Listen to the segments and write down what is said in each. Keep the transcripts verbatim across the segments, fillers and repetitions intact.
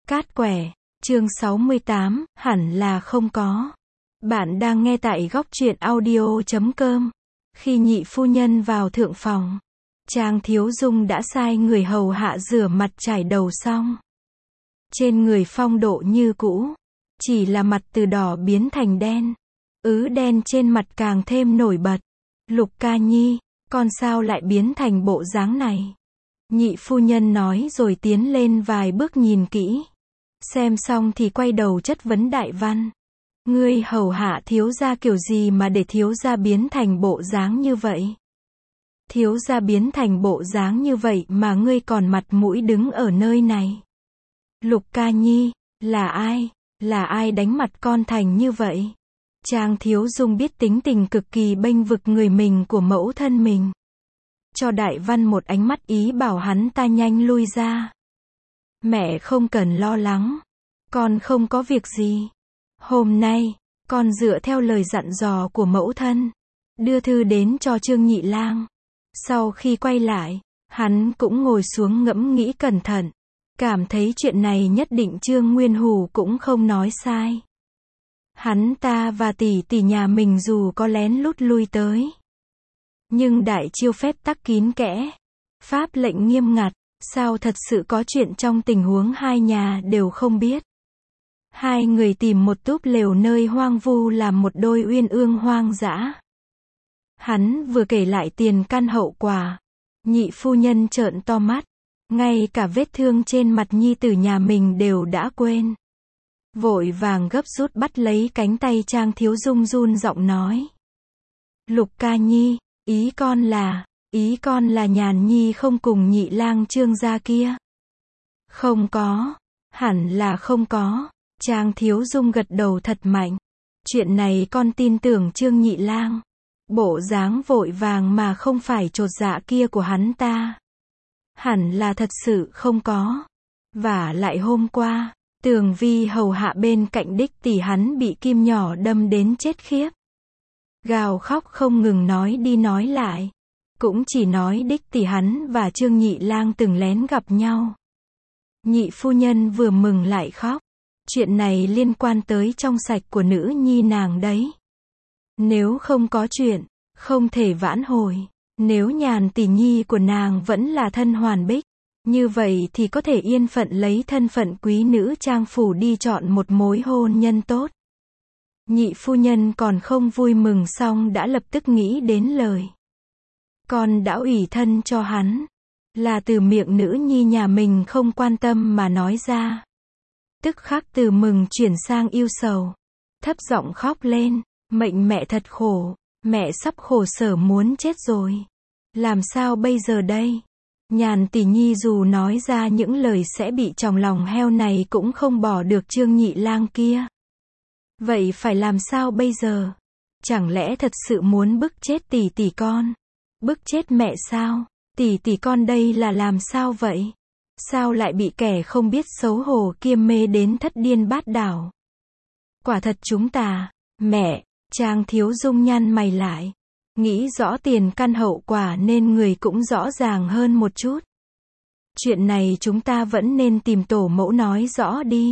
Cát quẻ, chương sáu mươi tám, hẳn là không có. Bạn đang nghe tại góc truyện audio chấm com. Khi nhị phu nhân vào thượng phòng, Trang Thiếu Dung đã sai người hầu hạ rửa mặt trải đầu xong. Trên người phong độ như cũ, chỉ là mặt từ đỏ biến thành đen. Ứ đen trên mặt càng thêm nổi bật. Lục ca nhi, con sao lại biến thành bộ dáng này? Nhị phu nhân nói rồi tiến lên vài bước nhìn kỹ. Xem xong thì quay đầu chất vấn Đại Văn. Ngươi hầu hạ thiếu gia kiểu gì mà để thiếu gia biến thành bộ dáng như vậy? Thiếu gia biến thành bộ dáng như vậy mà ngươi còn mặt mũi đứng ở nơi này. Lục ca nhi, là ai? Là ai đánh mặt con thành như vậy? Trang Thiếu Dung biết tính tình cực kỳ bênh vực người mình của mẫu thân mình. Cho Đại Văn một ánh mắt ý bảo hắn ta nhanh lui ra. Mẹ không cần lo lắng. Con không có việc gì. Hôm nay, con dựa theo lời dặn dò của mẫu thân, đưa thư đến cho Trương Nhị Lang. Sau khi quay lại, hắn cũng ngồi xuống ngẫm nghĩ cẩn thận. Cảm thấy chuyện này nhất định Trương Nguyên Hủ cũng không nói sai. Hắn ta và tỷ tỷ nhà mình dù có lén lút lui tới, nhưng đại chiêu phép tắc kín kẽ, pháp lệnh nghiêm ngặt, sao thật sự có chuyện trong tình huống hai nhà đều không biết. Hai người tìm một túp lều nơi hoang vu làm một đôi uyên ương hoang dã. Hắn vừa kể lại tiền căn hậu quả, nhị phu nhân trợn to mắt, ngay cả vết thương trên mặt nhi tử nhà mình đều đã quên. Vội vàng gấp rút bắt lấy cánh tay Trang Thiếu Dung run giọng nói. Lục ca nhi, ý con là, ý con là Nhàn nhi không cùng Nhị Lang Trương gia kia. Không có, hẳn là không có. Trang Thiếu Dung gật đầu thật mạnh. Chuyện này con tin tưởng Trương Nhị Lang. Bộ dáng vội vàng mà không phải chột dạ kia của hắn ta, hẳn là thật sự không có. Và lại hôm qua, Tường Vi hầu hạ bên cạnh đích tỷ hắn bị kim nhỏ đâm đến chết khiếp. Gào khóc không ngừng nói đi nói lại. Cũng chỉ nói đích tỷ hắn và Trương Nhị Lang từng lén gặp nhau. Nhị phu nhân vừa mừng lại khóc. Chuyện này liên quan tới trong sạch của nữ nhi nàng đấy. Nếu không có chuyện, không thể vãn hồi. Nếu Nhàn tỷ nhi của nàng vẫn là thân hoàn bích, như vậy thì có thể yên phận lấy thân phận quý nữ Trang phủ đi chọn một mối hôn nhân tốt. Nhị phu nhân còn không vui mừng xong đã lập tức nghĩ đến lời con đã ủy thân cho hắn, là từ miệng nữ nhi nhà mình không quan tâm mà nói ra. Tức khắc từ mừng chuyển sang yêu sầu, thấp giọng khóc lên, mệnh mẹ thật khổ, mẹ sắp khổ sở muốn chết rồi. Làm sao bây giờ đây? Nhàn tỷ nhi dù nói ra những lời sẽ bị chòng lòng heo này cũng không bỏ được Trương Nhị Lang kia. Vậy phải làm sao bây giờ? Chẳng lẽ thật sự muốn bức chết tỷ tỷ con? Bức chết mẹ sao? Tỷ tỷ con đây là làm sao vậy? Sao lại bị kẻ không biết xấu hổ kia mê đến thất điên bát đảo? Quả thật chúng ta, mẹ, Trang Thiếu Dung nhăn mày lại. Nghĩ rõ tiền căn hậu quả nên người cũng rõ ràng hơn một chút. Chuyện này chúng ta vẫn nên tìm tổ mẫu nói rõ đi.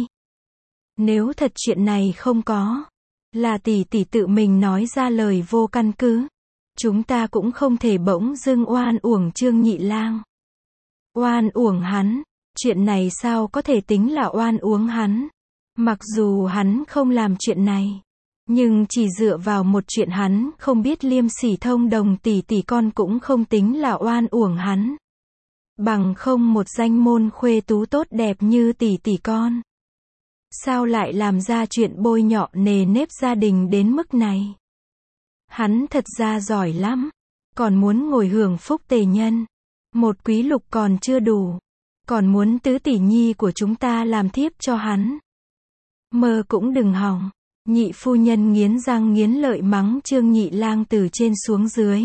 Nếu thật chuyện này không có, là tỷ tỷ tự mình nói ra lời vô căn cứ, chúng ta cũng không thể bỗng dưng oan uổng Trương Nhị Lang. Oan uổng hắn, chuyện này sao có thể tính là oan uổng hắn? Mặc dù hắn không làm chuyện này, nhưng chỉ dựa vào một chuyện hắn không biết liêm sỉ thông đồng tỷ tỷ con cũng không tính là oan uổng hắn. Bằng không một danh môn khuê tú tốt đẹp như tỷ tỷ con, sao lại làm ra chuyện bôi nhọ nề nếp gia đình đến mức này? Hắn thật ra giỏi lắm, còn muốn ngồi hưởng phúc tề nhân. Một quý lục còn chưa đủ, còn muốn tứ tỷ nhi của chúng ta làm thiếp cho hắn. Mơ cũng đừng hòng. Nhị phu nhân nghiến răng nghiến lợi mắng Trương Nhị Lang từ trên xuống dưới,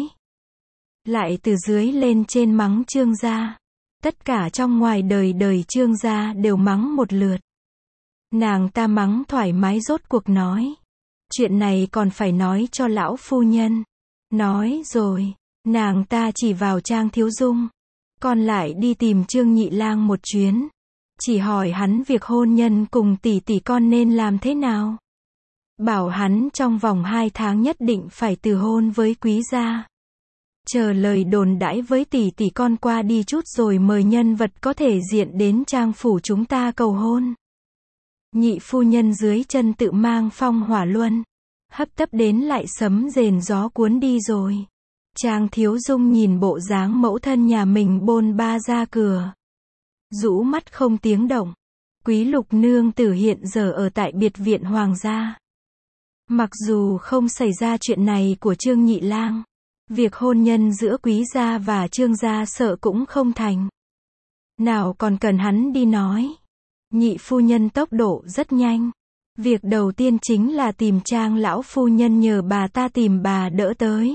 lại từ dưới lên trên mắng Trương gia. Tất cả trong ngoài đời đời Trương gia đều mắng một lượt. Nàng ta mắng thoải mái rốt cuộc nói. Chuyện này còn phải nói cho lão phu nhân. Nói rồi, nàng ta chỉ vào Trang Thiếu Dung. Con lại đi tìm Trương Nhị Lang một chuyến. chỉ hỏi hắn việc hôn nhân cùng tỷ tỷ con nên làm thế nào. Bảo hắn trong vòng hai tháng nhất định phải từ hôn với quý gia. Chờ lời đồn đãi với tỷ tỷ con qua đi chút rồi mời nhân vật có thể diện đến trang phủ chúng ta cầu hôn. Nhị phu nhân dưới chân tự mang phong hỏa luân, hấp tấp đến lại sấm rền gió cuốn đi rồi. Trang Thiếu Dung nhìn bộ dáng mẫu thân nhà mình bôn ba ra cửa, rũ mắt không tiếng động. Quý Lục nương tử hiện giờ ở tại biệt viện hoàng gia. Mặc dù không xảy ra chuyện này của Trương Nhị Lang, việc hôn nhân giữa quý gia và Trương gia sợ cũng không thành. Nào còn cần hắn đi nói. Nhị phu nhân tốc độ rất nhanh. Việc đầu tiên chính là tìm Trang lão phu nhân nhờ bà ta tìm bà đỡ tới.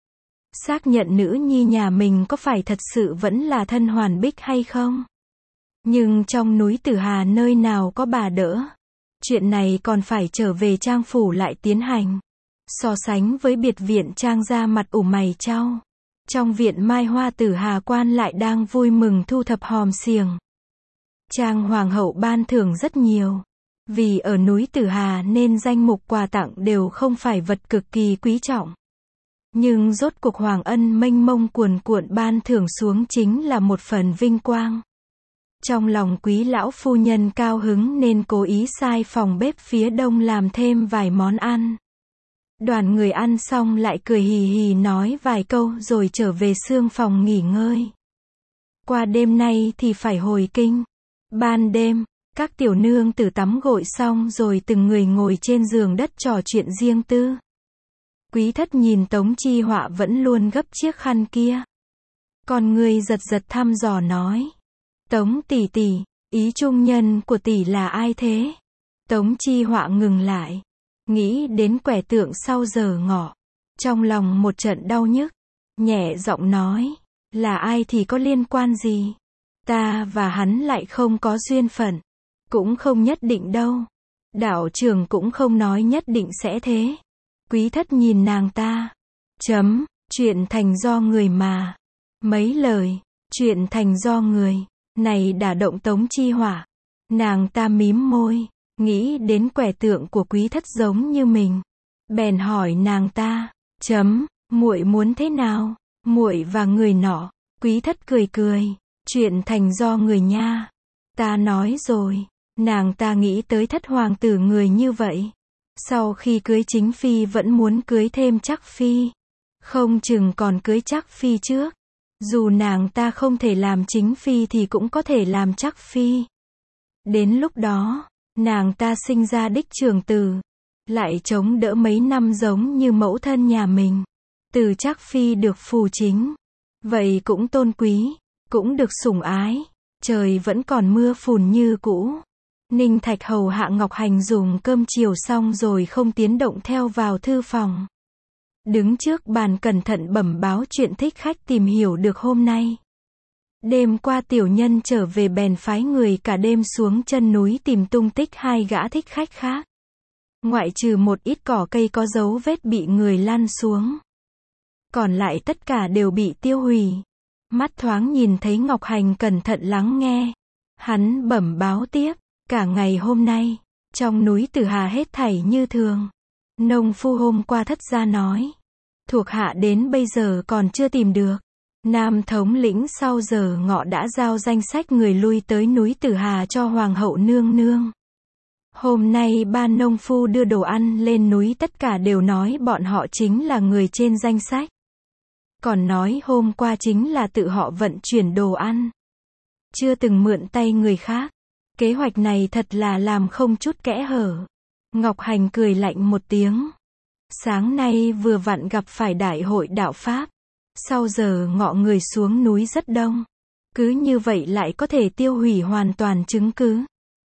Xác nhận nữ nhi nhà mình có phải thật sự vẫn là thân hoàn bích hay không. Nhưng trong núi Tử Hà nơi nào có bà đỡ. Chuyện này còn phải trở về Trang phủ lại tiến hành. So sánh với biệt viện Trang gia mặt ủ mày chau. Trong viện Mai Hoa Tử Hà quan lại đang vui mừng thu thập hòm xiềng. Trang hoàng hậu ban thưởng rất nhiều. Vì ở núi Tử Hà nên danh mục quà tặng đều không phải vật cực kỳ quý trọng. Nhưng rốt cuộc hoàng ân mênh mông cuồn cuộn ban thưởng xuống chính là một phần vinh quang. Trong lòng quý lão phu nhân cao hứng nên cố ý sai phòng bếp phía đông làm thêm vài món ăn. Đoàn người ăn xong lại cười hì hì nói vài câu rồi trở về xương phòng nghỉ ngơi. Qua đêm nay thì phải hồi kinh. Ban đêm, các tiểu nương tử tắm gội xong rồi từng người ngồi trên giường đất trò chuyện riêng tư. Quý thất nhìn Tống Chi Họa vẫn luôn gấp chiếc khăn kia. Còn người giật giật thăm dò nói. Tống tỷ tỷ, ý trung nhân của tỷ là ai thế? Tống Chi Họa ngừng lại. Nghĩ đến quẻ tượng sau giờ ngọ. Trong lòng một trận đau nhức. Nhẹ giọng nói. Là ai thì có liên quan gì? Ta và hắn lại không có duyên phận. Cũng không nhất định đâu. Đạo trưởng cũng không nói nhất định sẽ thế. Quý thất nhìn nàng ta. Chấm, chuyện thành do người mà. Mấy lời, chuyện thành do người. Này đả động Tống Chi Họa. Nàng ta mím môi. Nghĩ đến quẻ tượng của quý thất giống như mình. Bèn hỏi nàng ta. Chấm, muội muốn thế nào? Muội và người nọ. Quý thất cười cười. Chuyện thành do người nha. Ta nói rồi. Nàng ta nghĩ tới thất hoàng tử người như vậy. Sau khi cưới chính phi vẫn muốn cưới thêm chắc phi. Không chừng còn cưới chắc phi trước. Dù nàng ta không thể làm chính phi thì cũng có thể làm chắc phi. Đến lúc đó, nàng ta sinh ra đích trưởng tử. Lại chống đỡ mấy năm giống như mẫu thân nhà mình. Từ chắc phi được phù chính. Vậy cũng tôn quý, cũng được sủng ái. Trời vẫn còn mưa phùn như cũ. Ninh Thạch hầu hạ Ngọc Hành dùng cơm chiều xong rồi không tiến động theo vào thư phòng. Đứng trước bàn cẩn thận bẩm báo chuyện thích khách tìm hiểu được hôm nay. Đêm qua tiểu nhân trở về bèn phái người cả đêm xuống chân núi tìm tung tích hai gã thích khách khác. Ngoại trừ một ít cỏ cây có dấu vết bị người lăn xuống. Còn lại tất cả đều bị tiêu hủy. Mắt thoáng nhìn thấy Ngọc Hành cẩn thận lắng nghe. Hắn bẩm báo tiếp. Cả ngày hôm nay, trong núi Tử Hà hết thảy như thường. Nông phu hôm qua thất gia nói. Thuộc hạ đến bây giờ còn chưa tìm được. Nam thống lĩnh sau giờ ngọ đã giao danh sách người lui tới núi Tử Hà cho Hoàng hậu nương nương. Hôm nay ba nông phu đưa đồ ăn lên núi tất cả đều nói bọn họ chính là người trên danh sách. Còn nói hôm qua chính là tự họ vận chuyển đồ ăn. Chưa từng mượn tay người khác. Kế hoạch này thật là làm không chút kẽ hở. Ngọc Hành cười lạnh một tiếng. Sáng nay vừa vặn gặp phải đại hội đạo Pháp. Sau giờ ngọ người xuống núi rất đông. Cứ như vậy lại có thể tiêu hủy hoàn toàn chứng cứ.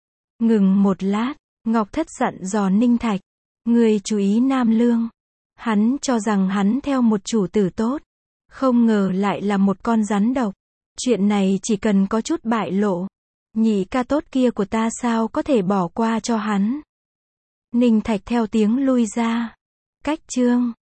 Ngừng một lát, Ngọc Thất dặn dò Ninh Thạch. Người chú ý Nam Lương. Hắn cho rằng hắn theo một chủ tử tốt. Không ngờ lại là một con rắn độc. Chuyện này chỉ cần có chút bại lộ. Nhị ca tốt kia của ta sao có thể bỏ qua cho hắn. Ninh Thạch theo tiếng lui ra. Cách chương